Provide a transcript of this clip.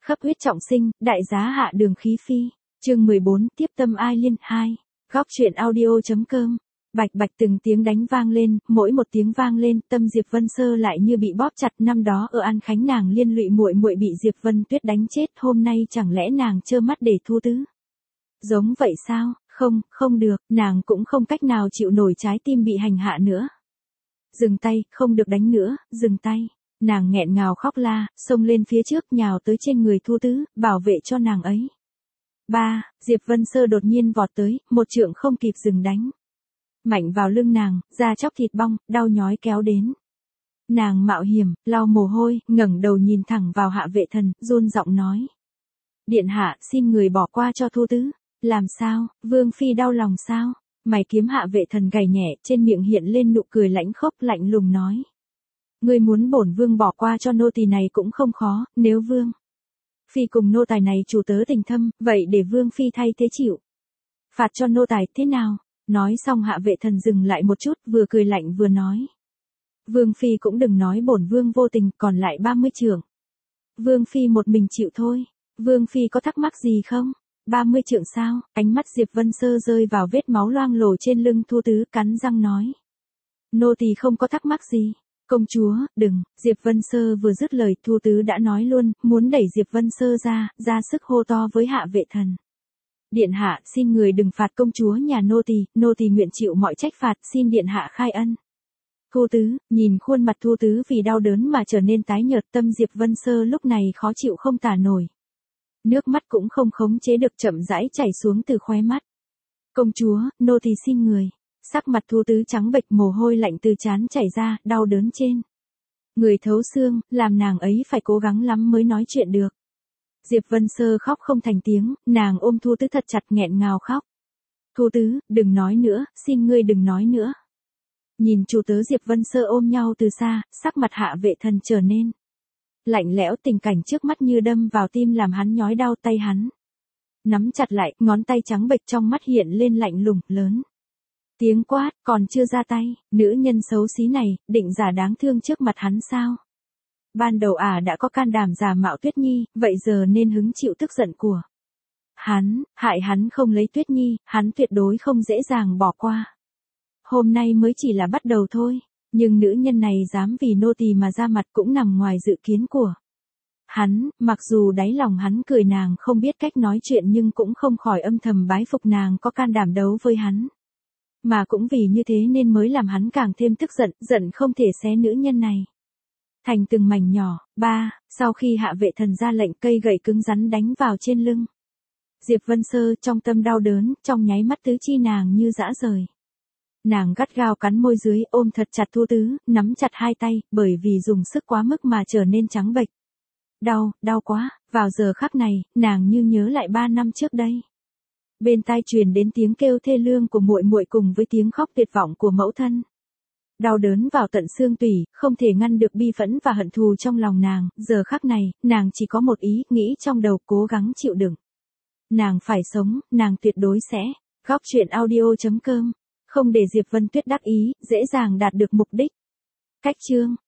Khắp huyết trọng sinh, đại giá hạ đường khí phi. Chương 14, tiếp tâm ai liên 2. Góc truyện audio.com. Bạch bạch từng tiếng đánh vang lên, mỗi một tiếng vang lên, tâm Diệp Vân Sơ lại như bị bóp chặt. Năm đó ở An Khánh nàng liên lụy muội muội bị Diệp Vân Tuyết đánh chết, hôm nay chẳng lẽ nàng trơ mắt để Thu Tứ? Giống vậy sao? Không, không được, nàng cũng không cách nào chịu nổi trái tim bị hành hạ nữa. Dừng tay, không được đánh nữa, dừng tay. Nàng nghẹn ngào khóc la, xông lên phía trước nhào tới trên người Thu Tứ, bảo vệ cho nàng ấy. Diệp Vân Sơ đột nhiên vọt tới, một trượng không kịp dừng đánh. Mạnh vào lưng nàng, da chóc thịt bong, đau nhói kéo đến. Nàng mạo hiểm, lau mồ hôi, ngẩng đầu nhìn thẳng vào Hạ Vệ Thần, run giọng nói. Điện hạ, xin người bỏ qua cho Thu Tứ. Làm sao, Vương Phi đau lòng sao? Mày kiếm Hạ Vệ Thần gảy nhẹ, trên miệng hiện lên nụ cười lãnh khốc lạnh lùng nói. Ngươi muốn bổn vương bỏ qua cho nô tỳ này cũng không khó, nếu Vương Phi cùng nô tài này chủ tớ tình thâm, vậy để Vương Phi thay thế chịu. Phạt cho nô tài thế nào? Nói xong Hạ Vệ Thần dừng lại một chút, vừa cười lạnh vừa nói. Vương Phi cũng đừng nói bổn vương vô tình, còn lại 30 trượng. Vương Phi một mình chịu thôi. Vương Phi có thắc mắc gì không? 30 trượng sao? Ánh mắt Diệp Vân Sơ rơi vào vết máu loang lổ trên lưng Thu Tứ, cắn răng nói. Nô tỳ không có thắc mắc gì. Công chúa, đừng, Diệp Vân Sơ vừa dứt lời, Thu Tứ đã nói luôn, muốn đẩy Diệp Vân Sơ ra sức hô to với Hạ Vệ Thần. Điện hạ, xin người đừng phạt công chúa nhà nô tỳ nguyện chịu mọi trách phạt, xin điện hạ khai ân. Thu Tứ, nhìn khuôn mặt Thu Tứ vì đau đớn mà trở nên tái nhợt, tâm Diệp Vân Sơ lúc này khó chịu không tả nổi. Nước mắt cũng không khống chế được chậm rãi chảy xuống từ khóe mắt. Công chúa, nô tỳ xin người. Sắc mặt Thu Tứ trắng bệch, mồ hôi lạnh từ trán chảy ra, đau đớn trên người thấu xương, làm nàng ấy phải cố gắng lắm mới nói chuyện được. Diệp Vân Sơ khóc không thành tiếng, nàng ôm Thu Tứ thật chặt nghẹn ngào khóc. Thu Tứ, đừng nói nữa, xin ngươi đừng nói nữa. Nhìn chủ tớ Diệp Vân Sơ ôm nhau từ xa, sắc mặt Hạ Vệ Thần trở nên lạnh lẽo, tình cảnh trước mắt như đâm vào tim làm hắn nhói đau, tay hắn nắm chặt lại, ngón tay trắng bệch trong mắt hiện lên lạnh lùng, lớn tiếng quát, còn chưa ra tay, nữ nhân xấu xí này, định giả đáng thương trước mặt hắn sao? Ban đầu đã có can đảm giả mạo Tuyết Nhi, vậy giờ nên hứng chịu tức giận của hắn, hại hắn không lấy Tuyết Nhi, hắn tuyệt đối không dễ dàng bỏ qua. Hôm nay mới chỉ là bắt đầu thôi, nhưng nữ nhân này dám vì nô tỳ mà ra mặt cũng nằm ngoài dự kiến của hắn, mặc dù đáy lòng hắn cười nàng không biết cách nói chuyện nhưng cũng không khỏi âm thầm bái phục nàng có can đảm đấu với hắn. Mà cũng vì như thế nên mới làm hắn càng thêm tức giận, giận không thể xé nữ nhân này thành từng mảnh nhỏ. Sau khi Hạ Vệ Thần ra lệnh, cây gậy cứng rắn đánh vào trên lưng Diệp Vân Sơ, trong tâm đau đớn, trong nháy mắt tứ chi nàng như giã rời. Nàng gắt gao cắn môi dưới, ôm thật chặt Thu Tứ, nắm chặt hai tay, bởi vì dùng sức quá mức mà trở nên trắng bệch. Đau quá, vào giờ khắc này, nàng như nhớ lại 3 năm trước đây. Bên tai truyền đến tiếng kêu thê lương của muội muội cùng với tiếng khóc tuyệt vọng của mẫu thân. Đau đớn vào tận xương tủy, không thể ngăn được bi phẫn và hận thù trong lòng nàng, giờ khắc này, nàng chỉ có một ý nghĩ trong đầu, cố gắng chịu đựng. Nàng phải sống, nàng tuyệt đối sẽ. Góc truyện audio.com. Không để Diệp Vân Tuyết đắc ý, dễ dàng đạt được mục đích. Cách chương.